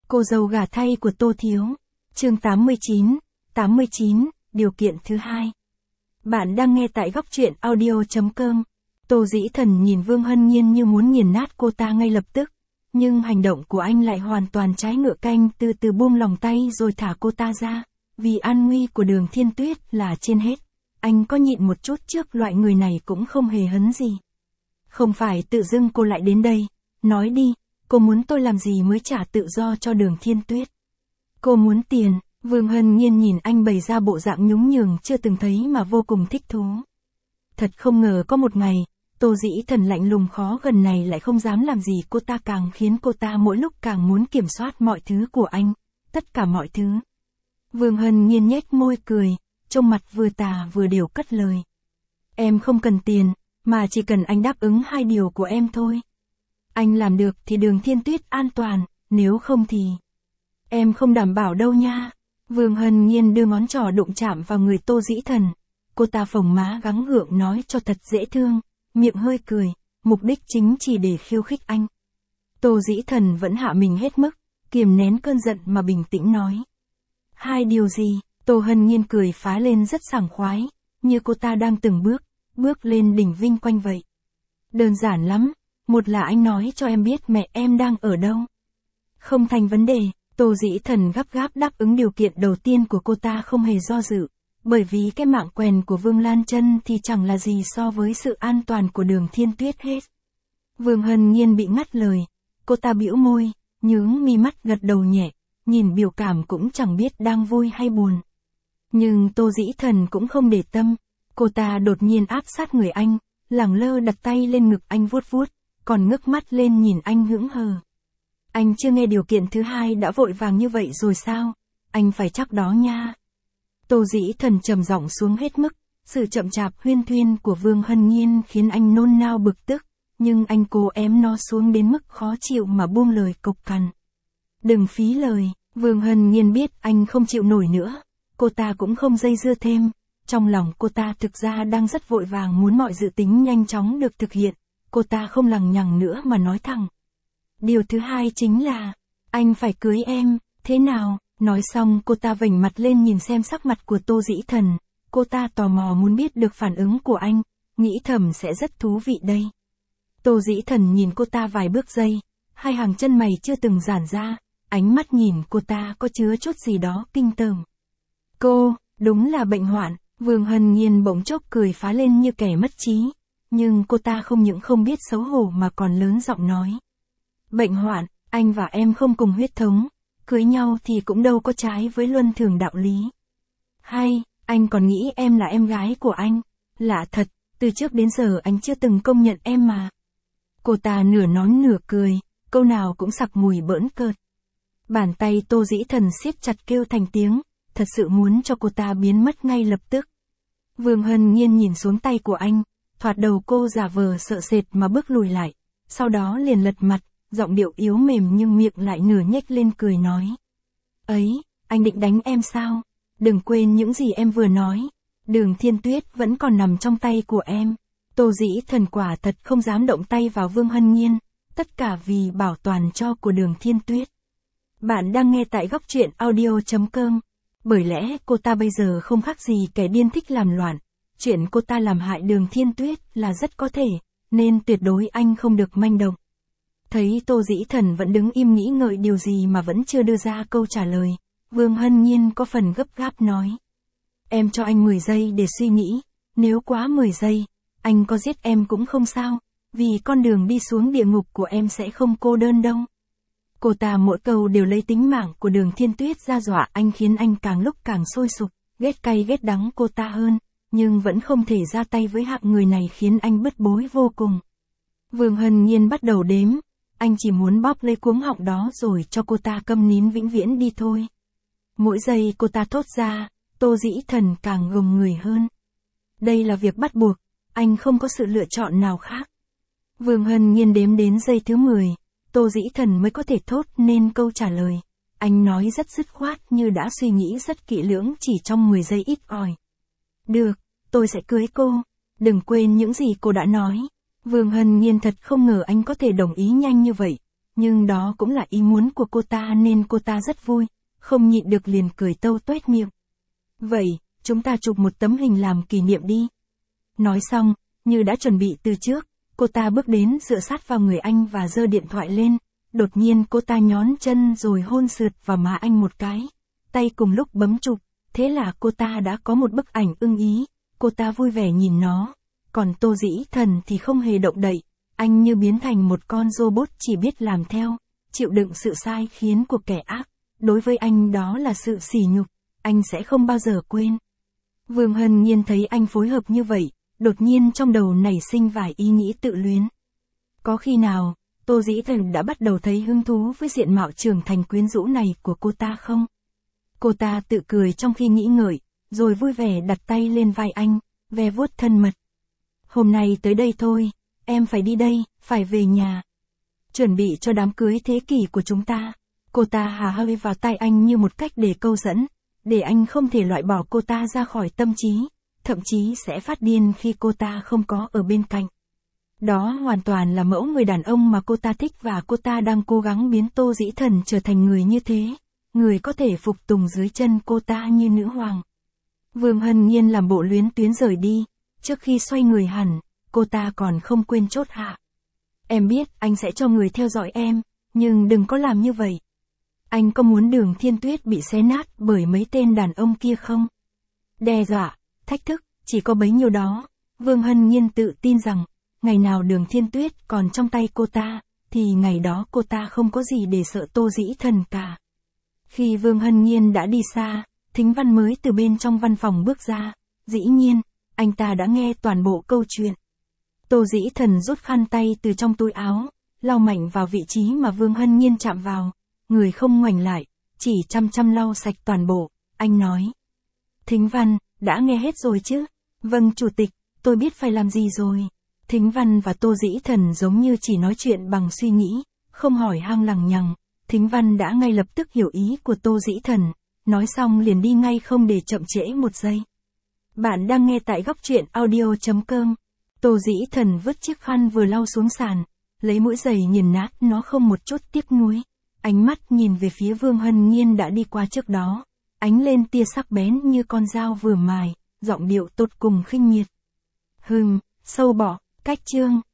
Cô dâu gả thay của Tô Thiếu. Chương 89, điều kiện thứ hai. Bạn đang nghe tại góc truyện audio.com. Tô Dĩ Thần nhìn Vương Hân Nhiên như muốn nghiền nát cô ta ngay lập tức. Nhưng hành động của anh lại hoàn toàn trái ngựa canh, từ từ buông lòng tay rồi thả cô ta ra. Vì an nguy của Đường Thiên Tuyết là trên hết. Anh có nhịn một chút trước loại người này cũng không hề hấn gì. Không phải tự dưng cô lại đến đây. Nói đi, cô muốn tôi làm gì mới trả tự do cho Đường Thiên Tuyết? Cô muốn tiền. Vương Hân Nhiên nhìn anh bày ra bộ dạng nhún nhường chưa từng thấy mà vô cùng thích thú. Thật không ngờ có một ngày, Tô Dĩ Thần lạnh lùng khó gần này lại không dám làm gì cô ta, càng khiến cô ta mỗi lúc càng muốn kiểm soát mọi thứ của anh, tất cả mọi thứ. Vương Hân Nhiên nhếch môi cười, trông mặt vừa tà vừa điều cất lời. Em không cần tiền, mà chỉ cần anh đáp ứng hai điều của em thôi. Anh làm được thì Đường Thiên Tuyết an toàn, nếu không thì... Em không đảm bảo đâu nha. Vương Hân Nhiên đưa ngón trỏ đụng chạm vào người Tô Dĩ Thần. Cô ta phồng má gắng gượng nói cho thật dễ thương, miệng hơi cười, mục đích chính chỉ để khiêu khích anh. Tô Dĩ Thần vẫn hạ mình hết mức, kiềm nén cơn giận mà bình tĩnh nói. Hai điều gì? Tô Hân Nhiên cười phá lên rất sảng khoái, như cô ta đang từng bước lên đỉnh vinh quang vậy. Đơn giản lắm, một là anh nói cho em biết mẹ em đang ở đâu. Không thành vấn đề. Tô Dĩ Thần gấp gáp đáp ứng điều kiện đầu tiên của cô ta không hề do dự, bởi vì cái mạng quèn của Vương Lan Chân thì chẳng là gì so với sự an toàn của Đường Thiên Tuyết hết. Vương Hân Nhiên bị ngắt lời, cô ta bĩu môi, nhướng mi mắt gật đầu nhẹ, nhìn biểu cảm cũng chẳng biết đang vui hay buồn. Nhưng Tô Dĩ Thần cũng không để tâm, cô ta đột nhiên áp sát người anh, lẳng lơ đặt tay lên ngực anh vuốt vuốt, còn ngước mắt lên nhìn anh hững hờ. Anh chưa nghe điều kiện thứ hai đã vội vàng như vậy rồi sao? Anh phải chắc đó nha. Tô Dĩ Thần trầm giọng xuống hết mức, sự chậm chạp huyên thuyên của Vương Hân Nhiên khiến anh nôn nao bực tức, nhưng anh cố ém nó xuống đến mức khó chịu mà buông lời cộc cằn. Đừng phí lời. Vương Hân Nhiên biết anh không chịu nổi nữa, cô ta cũng không dây dưa thêm, trong lòng cô ta thực ra đang rất vội vàng muốn mọi dự tính nhanh chóng được thực hiện, cô ta không lằng nhằng nữa mà nói thẳng. Điều thứ hai chính là, anh phải cưới em, thế nào? Nói xong cô ta vểnh mặt lên nhìn xem sắc mặt của Tô Dĩ Thần, cô ta tò mò muốn biết được phản ứng của anh, nghĩ thầm sẽ rất thú vị đây. Tô Dĩ Thần nhìn cô ta vài bước giây, hai hàng chân mày chưa từng giãn ra, ánh mắt nhìn cô ta có chứa chút gì đó kinh tởm. Cô, đúng là bệnh hoạn. Vương Hân Nhiên bỗng chốc cười phá lên như kẻ mất trí, nhưng cô ta không những không biết xấu hổ mà còn lớn giọng nói. Bệnh hoạn, anh và em không cùng huyết thống, cưới nhau thì cũng đâu có trái với luân thường đạo lý. Hay, anh còn nghĩ em là em gái của anh, lạ thật, từ trước đến giờ anh chưa từng công nhận em mà. Cô ta nửa nói nửa cười, câu nào cũng sặc mùi bỡn cợt. Bàn tay Tô Dĩ Thần siết chặt kêu thành tiếng, thật sự muốn cho cô ta biến mất ngay lập tức. Vương Hân Nhiên nhìn xuống tay của anh, thoạt đầu cô giả vờ sợ sệt mà bước lùi lại, sau đó liền lật mặt, giọng điệu yếu mềm nhưng miệng lại nửa nhếch lên cười nói. Ấy, anh định đánh em sao? Đừng quên những gì em vừa nói, Đường Thiên Tuyết vẫn còn nằm trong tay của em. Tô Dĩ Thần quả thật không dám động tay vào Vương Hân Nhiên, tất cả vì bảo toàn cho của Đường Thiên Tuyết. Bạn đang nghe tại góc truyện audio.com. Bởi lẽ cô ta bây giờ không khác gì kẻ điên thích làm loạn, chuyện cô ta làm hại Đường Thiên Tuyết là rất có thể, nên tuyệt đối anh không được manh động. Thấy Tô Dĩ Thần vẫn đứng im nghĩ ngợi điều gì mà vẫn chưa đưa ra câu trả lời, Vương Hân Nhiên có phần gấp gáp nói. Em cho anh 10 giây để suy nghĩ, nếu quá 10 giây, anh có giết em cũng không sao, vì con đường đi xuống địa ngục của em sẽ không cô đơn đâu. Cô ta mỗi câu đều lấy tính mạng của Đường Thiên Tuyết ra dọa anh, khiến anh càng lúc càng sôi sục, ghét cay ghét đắng cô ta hơn, nhưng vẫn không thể ra tay với hạng người này khiến anh bứt bối vô cùng. Vương Hân Nhiên bắt đầu đếm, anh chỉ muốn bóp lấy cuống họng đó rồi cho cô ta câm nín vĩnh viễn đi thôi. Mỗi giây cô ta thốt ra, Tô Dĩ Thần càng gồng người hơn. Đây là việc bắt buộc, anh không có sự lựa chọn nào khác. Vương Hân Nhiên đếm đến giây thứ 10. Tô Dĩ Thần mới có thể thốt nên câu trả lời. Anh nói rất dứt khoát như đã suy nghĩ rất kỹ lưỡng chỉ trong 10 giây ít ỏi. Được, tôi sẽ cưới cô. Đừng quên những gì cô đã nói. Vương Hân Nhiên thật không ngờ anh có thể đồng ý nhanh như vậy. nhưng đó cũng là ý muốn của cô ta nên cô ta rất vui, không nhịn được liền cười tâu tuét miệng. Vậy, chúng ta chụp một tấm hình làm kỷ niệm đi. Nói xong, như đã chuẩn bị từ trước, cô ta bước đến dựa sát vào người anh và giơ điện thoại lên. Đột nhiên cô ta nhón chân rồi hôn sượt vào má anh một cái. Tay cùng lúc bấm chụp, thế là cô ta đã có một bức ảnh ưng ý. Cô ta vui vẻ nhìn nó. Còn Tô Dĩ Thần thì không hề động đậy. Anh như biến thành một con robot chỉ biết làm theo, chịu đựng sự sai khiến của kẻ ác. Đối với anh đó là sự sỉ nhục, anh sẽ không bao giờ quên. Vương Hân Nhiên thấy anh phối hợp như vậy, đột nhiên trong đầu nảy sinh vài ý nghĩ tự luyến. Có khi nào, Tô Dĩ Thần đã bắt đầu thấy hứng thú với diện mạo trưởng thành quyến rũ này của cô ta không? Cô ta tự cười trong khi nghĩ ngợi, rồi vui vẻ đặt tay lên vai anh, ve vuốt thân mật. Hôm nay tới đây thôi, em phải đi đây, phải về nhà. Chuẩn bị cho đám cưới thế kỷ của chúng ta. Cô ta hà hơi vào tai anh như một cách để câu dẫn, để anh không thể loại bỏ cô ta ra khỏi tâm trí, thậm chí sẽ phát điên khi cô ta không có ở bên cạnh. Đó hoàn toàn là mẫu người đàn ông mà cô ta thích và cô ta đang cố gắng biến Tô Dĩ Thần trở thành người như thế, người có thể phục tùng dưới chân cô ta như nữ hoàng. Vương Hân Nhiên làm bộ luyến tuyến rời đi, trước khi xoay người hẳn, cô ta còn không quên chốt hạ. Em biết anh sẽ cho người theo dõi em, nhưng đừng có làm như vậy. Anh có muốn Đường Thiên Tuyết bị xé nát bởi mấy tên đàn ông kia không? Đe dọa, thách thức, chỉ có bấy nhiêu đó. Vương Hân Nhiên tự tin rằng, ngày nào Đường Thiên Tuyết còn trong tay cô ta, thì ngày đó cô ta không có gì để sợ Tô Dĩ Thần cả. Khi Vương Hân Nhiên đã đi xa, Thính Văn mới từ bên trong văn phòng bước ra. Dĩ nhiên, anh ta đã nghe toàn bộ câu chuyện. Tô Dĩ Thần rút khăn tay từ trong túi áo, lau mạnh vào vị trí mà Vương Hân Nhiên chạm vào. Người không ngoảnh lại, chỉ chăm chăm lau sạch toàn bộ, anh nói. Thính Văn, đã nghe hết rồi chứ? Vâng chủ tịch, tôi biết phải làm gì rồi. Thính Văn và Tô Dĩ Thần giống như chỉ nói chuyện bằng suy nghĩ, không hỏi han lằng nhằng. Thính Văn đã ngay lập tức hiểu ý của Tô Dĩ Thần, nói xong liền đi ngay không để chậm trễ một giây. Bạn đang nghe tại góc truyện audio.com. Tô Dĩ Thần vứt chiếc khăn vừa lau xuống sàn, lấy mũi giày nghiền nát nó không một chút tiếc nuối. Ánh mắt nhìn về phía Vương Hân Nhiên đã đi qua trước đó, ánh lên tia sắc bén như con dao vừa mài, giọng điệu tột cùng khinh miệt. Sâu bỏ, cách chương.